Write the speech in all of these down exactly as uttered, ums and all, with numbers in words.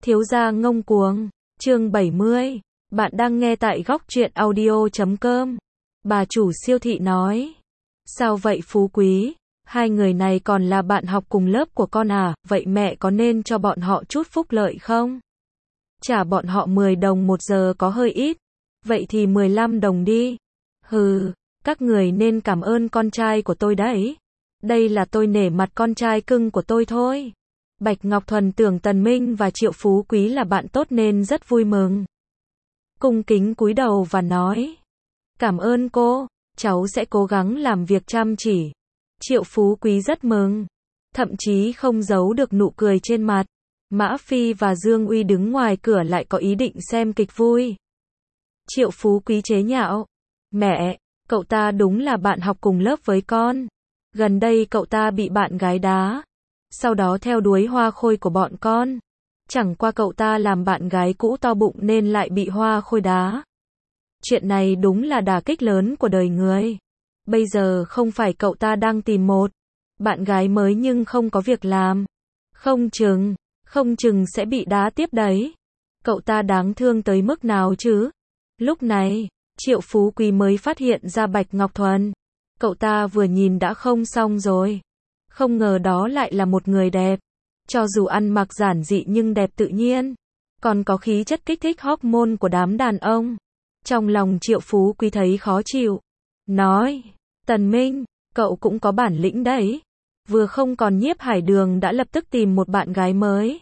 Thiếu gia ngông cuồng, chương bảy mươi. Bạn đang nghe tại góc truyện audio chấm com. Bà chủ siêu thị nói. Sao vậy Phú Quý? Hai người này còn là bạn học cùng lớp của con à, vậy mẹ có nên cho bọn họ chút phúc lợi không? Trả bọn họ mười đồng một giờ có hơi ít. Vậy thì mười lăm đồng đi. Hừ, các người nên cảm ơn con trai của tôi đấy. Đây là tôi nể mặt con trai cưng của tôi thôi. Bạch Ngọc Thuần tưởng Tần Minh và Triệu Phú Quý là bạn tốt nên rất vui mừng. Cung kính cúi đầu và nói. Cảm ơn cô, cháu sẽ cố gắng làm việc chăm chỉ. Triệu Phú Quý rất mừng. Thậm chí không giấu được nụ cười trên mặt. Mã Phi và Dương Uy đứng ngoài cửa lại có ý định xem kịch vui. Triệu Phú Quý chế nhạo. Mẹ, cậu ta đúng là bạn học cùng lớp với con. Gần đây cậu ta bị bạn gái đá. Sau đó theo đuối Hoa Khôi của bọn con. Chẳng qua cậu ta làm bạn gái cũ to bụng nên lại bị Hoa Khôi đá. Chuyện này đúng là đả kích lớn của đời người. Bây giờ không phải cậu ta đang tìm một bạn gái mới nhưng không có việc làm. Không chừng, không chừng sẽ bị đá tiếp đấy. Cậu ta đáng thương tới mức nào chứ? Lúc này, Triệu Phú Quý mới phát hiện ra Bạch Ngọc Thuần. Cậu ta vừa nhìn đã không xong rồi. Không ngờ đó lại là một người đẹp. Cho dù ăn mặc giản dị nhưng đẹp tự nhiên. Còn có khí chất kích thích hormone của đám đàn ông. Trong lòng Triệu Phú Quý thấy khó chịu. Nói, Tần Minh, cậu cũng có bản lĩnh đấy. Vừa không còn Nhiếp Hải Đường đã lập tức tìm một bạn gái mới.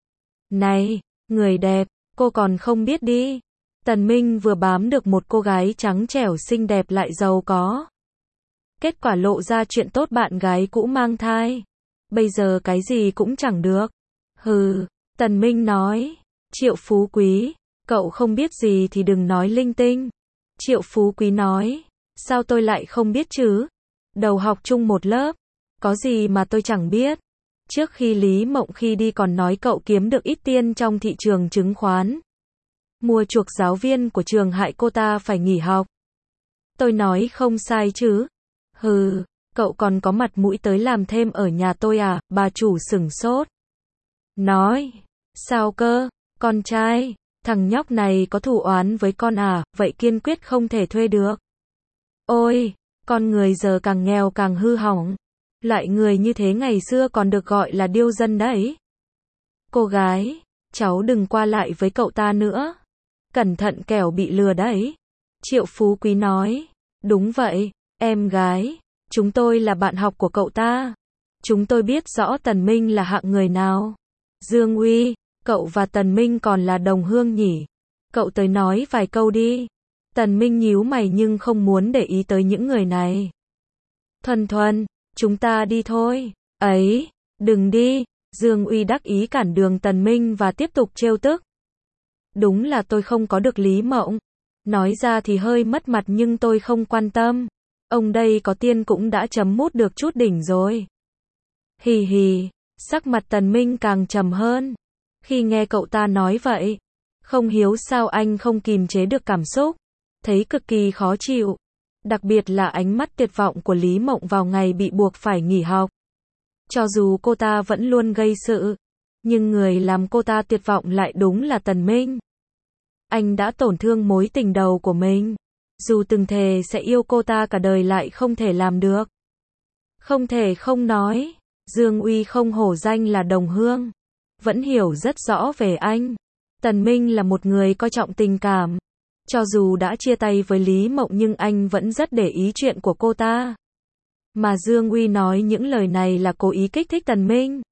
Này, người đẹp, cô còn không biết đi. Tần Minh vừa bám được một cô gái trắng trẻo xinh đẹp lại giàu có. Kết quả lộ ra chuyện tốt bạn gái cũ mang thai. Bây giờ cái gì cũng chẳng được. Hừ, Tần Minh nói. Triệu Phú Quý, cậu không biết gì thì đừng nói linh tinh. Triệu Phú Quý nói. Sao tôi lại không biết chứ? Đầu học chung một lớp. Có gì mà tôi chẳng biết. Trước khi Lý Mộng khi đi còn nói cậu kiếm được ít tiền trong thị trường chứng khoán. Mua chuộc giáo viên của trường hại cô ta phải nghỉ học. Tôi nói không sai chứ? Hừ, cậu còn có mặt mũi tới làm thêm ở nhà tôi à? Bà chủ sửng sốt. Nói, sao cơ, con trai, thằng nhóc này có thù oán với con à? Vậy kiên quyết không thể thuê được. Ôi, con người giờ càng nghèo càng hư hỏng. Loại người như thế ngày xưa còn được gọi là điêu dân đấy. Cô gái, cháu đừng qua lại với cậu ta nữa. Cẩn thận kẻo bị lừa đấy. Triệu Phú Quý nói. Đúng vậy, em gái. Chúng tôi là bạn học của cậu ta. Chúng tôi biết rõ Tần Minh là hạng người nào. Dương Uy, cậu và Tần Minh còn là đồng hương nhỉ? Cậu tới nói vài câu đi. Tần Minh nhíu mày nhưng không muốn để ý tới những người này. Thuần Thuần, chúng ta đi thôi. Ấy, đừng đi. Dương Uy đắc ý cản đường Tần Minh và tiếp tục trêu tức. Đúng là tôi không có được Lý Mộng. Nói ra thì hơi mất mặt nhưng tôi không quan tâm. Ông đây có tiên cũng đã chấm mút được chút đỉnh rồi. Hì hì, sắc mặt Tần Minh càng trầm hơn. Khi nghe cậu ta nói vậy, không hiểu sao anh không kìm chế được cảm xúc. Thấy cực kỳ khó chịu. Đặc biệt là ánh mắt tuyệt vọng của Lý Mộng vào ngày bị buộc phải nghỉ học. Cho dù cô ta vẫn luôn gây sự, nhưng người làm cô ta tuyệt vọng lại đúng là Tần Minh. Anh đã tổn thương mối tình đầu của mình. Dù từng thề sẽ yêu cô ta cả đời lại không thể làm được. Không thể không nói, Dương Uy không hổ danh là đồng hương. Vẫn hiểu rất rõ về anh. Tần Minh là một người coi trọng tình cảm. Cho dù đã chia tay với Lý Mộng nhưng anh vẫn rất để ý chuyện của cô ta. Mà Dương Uy nói những lời này là cố ý kích thích Tần Minh.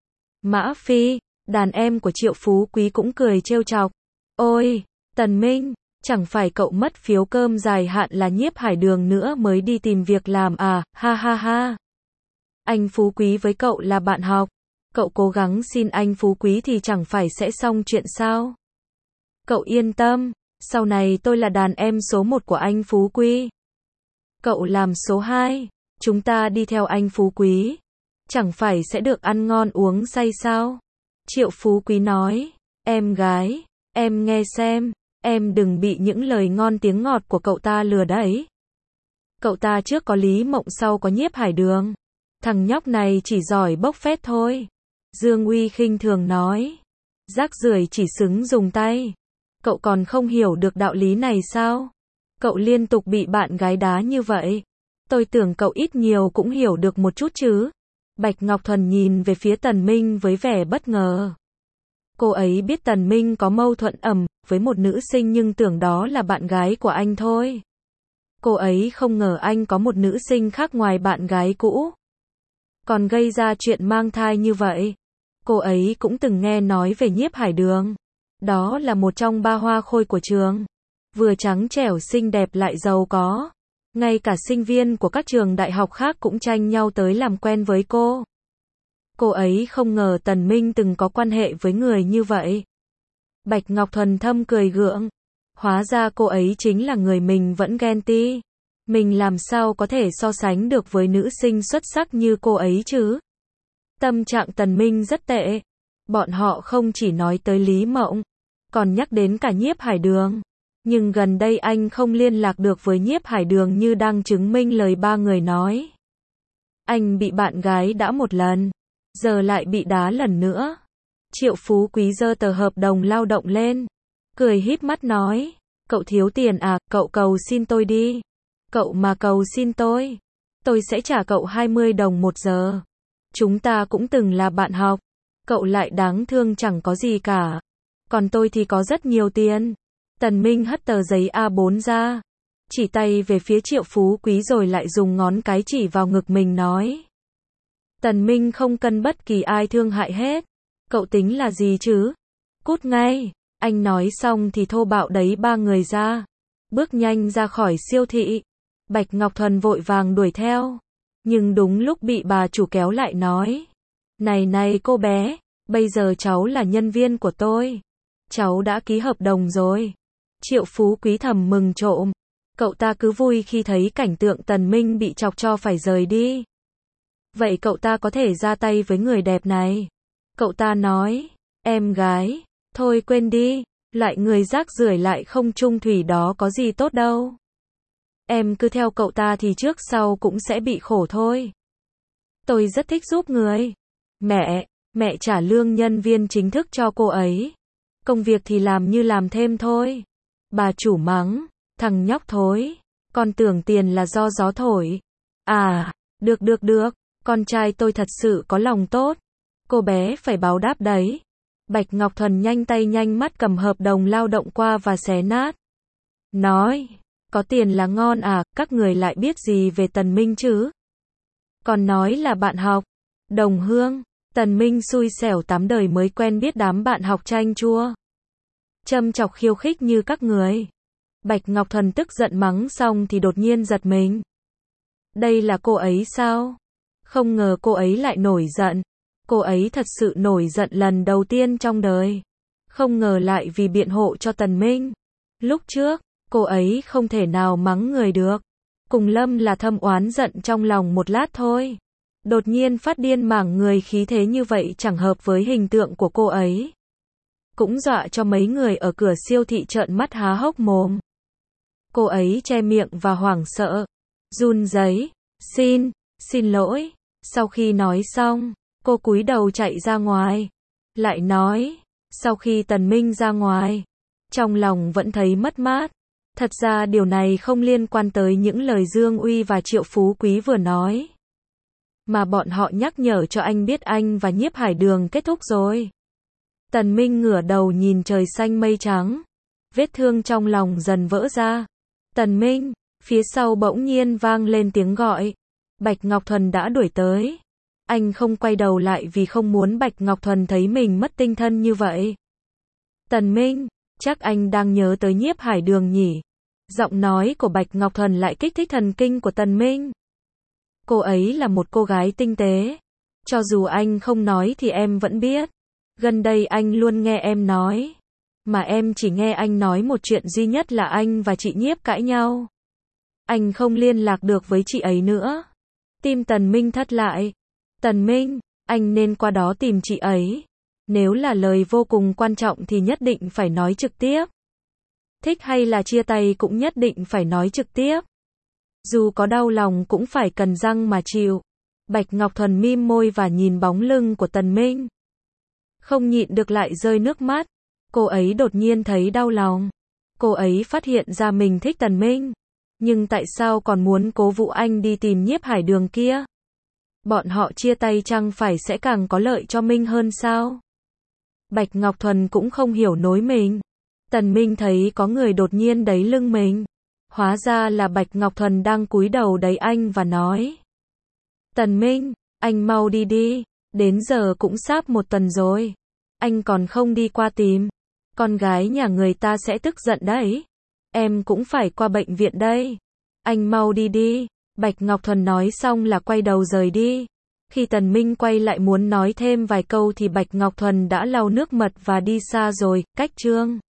Mã Phi, đàn em của Triệu Phú Quý cũng cười trêu chọc. Ôi, Tần Minh, chẳng phải cậu mất phiếu cơm dài hạn là Nhiếp Hải Đường nữa mới đi tìm việc làm à? Ha ha ha. Anh Phú Quý với cậu là bạn học. Cậu cố gắng xin anh Phú Quý thì chẳng phải sẽ xong chuyện sao? Cậu yên tâm, sau này tôi là đàn em số một của anh Phú Quý. Cậu làm số hai, chúng ta đi theo anh Phú Quý. Chẳng phải sẽ được ăn ngon uống say sao? Triệu Phú Quý nói, em gái, em nghe xem, em đừng bị những lời ngon tiếng ngọt của cậu ta lừa đấy. Cậu ta trước có Lý Mộng sau có Nhiếp Hải Đường. Thằng nhóc này chỉ giỏi bốc phét thôi. Dương Uy khinh thường nói. Rác rưởi chỉ xứng dùng tay. Cậu còn không hiểu được đạo lý này sao? Cậu liên tục bị bạn gái đá như vậy. Tôi tưởng cậu ít nhiều cũng hiểu được một chút chứ. Bạch Ngọc Thuần nhìn về phía Tần Minh với vẻ bất ngờ. Cô ấy biết Tần Minh có mâu thuẫn ầm với một nữ sinh nhưng tưởng đó là bạn gái của anh thôi. Cô ấy không ngờ anh có một nữ sinh khác ngoài bạn gái cũ. Còn gây ra chuyện mang thai như vậy. Cô ấy cũng từng nghe nói về Nhiếp Hải Đường. Đó là một trong ba hoa khôi của trường. Vừa trắng trẻo xinh đẹp lại giàu có. Ngay cả sinh viên của các trường đại học khác cũng tranh nhau tới làm quen với cô. Cô ấy không ngờ Tần Minh từng có quan hệ với người như vậy. Bạch Ngọc Thuần thâm cười gượng. Hóa ra cô ấy chính là người mình vẫn ghen tị. Mình làm sao có thể so sánh được với nữ sinh xuất sắc như cô ấy chứ? Tâm trạng Tần Minh rất tệ. Bọn họ không chỉ nói tới Lý Mộng, còn nhắc đến cả Nhiếp Hải Đường. Nhưng gần đây anh không liên lạc được với Nhiếp Hải Đường như đang chứng minh lời ba người nói. Anh bị bạn gái đã một lần, giờ lại bị đá lần nữa. Triệu Phú Quý giơ tờ hợp đồng lao động lên, cười híp mắt nói, cậu thiếu tiền à, cậu cầu xin tôi đi. Cậu mà cầu xin tôi, tôi sẽ trả cậu hai mươi đồng một giờ. Chúng ta cũng từng là bạn học, cậu lại đáng thương chẳng có gì cả. Còn tôi thì có rất nhiều tiền. Tần Minh hất tờ giấy A bốn ra, chỉ tay về phía Triệu Phú Quý rồi lại dùng ngón cái chỉ vào ngực mình nói. Tần Minh không cần bất kỳ ai thương hại hết. Cậu tính là gì chứ? Cút ngay. Anh nói xong thì thô bạo đẩy ba người ra, bước nhanh ra khỏi siêu thị. Bạch Ngọc Thuần vội vàng đuổi theo, nhưng đúng lúc bị bà chủ kéo lại nói. Này này cô bé, bây giờ cháu là nhân viên của tôi. Cháu đã ký hợp đồng rồi. Triệu Phú Quý thầm mừng trộm. Cậu ta cứ vui khi thấy cảnh tượng Tần Minh bị chọc cho phải rời đi. Vậy cậu ta có thể ra tay với người đẹp này. Cậu ta nói, em gái, thôi quên đi, loại người rác rưởi lại không chung thủy đó có gì tốt đâu. Em cứ theo cậu ta thì trước sau cũng sẽ bị khổ thôi. Tôi rất thích giúp người. Mẹ, mẹ trả lương nhân viên chính thức cho cô ấy. Công việc thì làm như làm thêm thôi. Bà chủ mắng, thằng nhóc thối, con tưởng tiền là do gió thổi. À, được được được, con trai tôi thật sự có lòng tốt. Cô bé phải báo đáp đấy. Bạch Ngọc Thuần nhanh tay nhanh mắt cầm hợp đồng lao động qua và xé nát. Nói, có tiền là ngon à, các người lại biết gì về Tần Minh chứ? Còn nói là bạn học, đồng hương, Tần Minh xui xẻo tám đời mới quen biết đám bạn học chanh chua. Châm chọc khiêu khích như các người. Bạch Ngọc Thuần tức giận mắng xong thì đột nhiên giật mình. Đây là cô ấy sao? Không ngờ cô ấy lại nổi giận. Cô ấy thật sự nổi giận lần đầu tiên trong đời. Không ngờ lại vì biện hộ cho Tần Minh. Lúc trước, cô ấy không thể nào mắng người được. Cùng Lâm là thâm oán giận trong lòng một lát thôi. Đột nhiên phát điên mảng người khí thế như vậy chẳng hợp với hình tượng của cô ấy. Cũng dọa cho mấy người ở cửa siêu thị trợn mắt há hốc mồm. Cô ấy che miệng và hoảng sợ. Run rẩy, xin, xin lỗi. Sau khi nói xong, cô cúi đầu chạy ra ngoài. Lại nói, sau khi Tần Minh ra ngoài, trong lòng vẫn thấy mất mát. Thật ra điều này không liên quan tới những lời Dương Uy và Triệu Phú Quý vừa nói. Mà bọn họ nhắc nhở cho anh biết anh và Nhiếp Hải Đường kết thúc rồi. Tần Minh ngửa đầu nhìn trời xanh mây trắng. Vết thương trong lòng dần vỡ ra. Tần Minh, phía sau bỗng nhiên vang lên tiếng gọi. Bạch Ngọc Thuần đã đuổi tới. Anh không quay đầu lại vì không muốn Bạch Ngọc Thuần thấy mình mất tinh thần như vậy. Tần Minh, chắc anh đang nhớ tới Nhiếp Hải Đường nhỉ? Giọng nói của Bạch Ngọc Thuần lại kích thích thần kinh của Tần Minh. Cô ấy là một cô gái tinh tế. Cho dù anh không nói thì em vẫn biết. Gần đây anh luôn nghe em nói. Mà em chỉ nghe anh nói một chuyện duy nhất là anh và chị Nhiếp cãi nhau. Anh không liên lạc được với chị ấy nữa. Tim Tần Minh thắt lại. Tần Minh, anh nên qua đó tìm chị ấy. Nếu là lời vô cùng quan trọng thì nhất định phải nói trực tiếp. Thích hay là chia tay cũng nhất định phải nói trực tiếp. Dù có đau lòng cũng phải cần răng mà chịu. Bạch Ngọc Thuần mím môi và nhìn bóng lưng của Tần Minh. không nhịn được lại rơi nước mắt. Cô ấy đột nhiên thấy đau lòng. Cô ấy phát hiện ra mình thích Tần Minh. Nhưng tại sao còn muốn cố vụ anh đi tìm Nhiếp Hải Đường kia? Bọn họ chia tay chăng phải sẽ càng có lợi cho Minh hơn sao? Bạch Ngọc Thuần cũng không hiểu nổi mình. Tần Minh thấy có người đột nhiên đẩy lưng mình. Hóa ra là Bạch Ngọc Thuần đang cúi đầu đẩy anh và nói. Tần Minh, anh mau đi đi. Đến giờ cũng sắp một tuần rồi. Anh còn không đi qua tìm. Con gái nhà người ta sẽ tức giận đấy. Em cũng phải qua bệnh viện đây. Anh mau đi đi. Bạch Ngọc Thuần nói xong là quay đầu rời đi. Khi Tần Minh quay lại muốn nói thêm vài câu thì Bạch Ngọc Thuần đã lau nước mật và đi xa rồi. Cách chương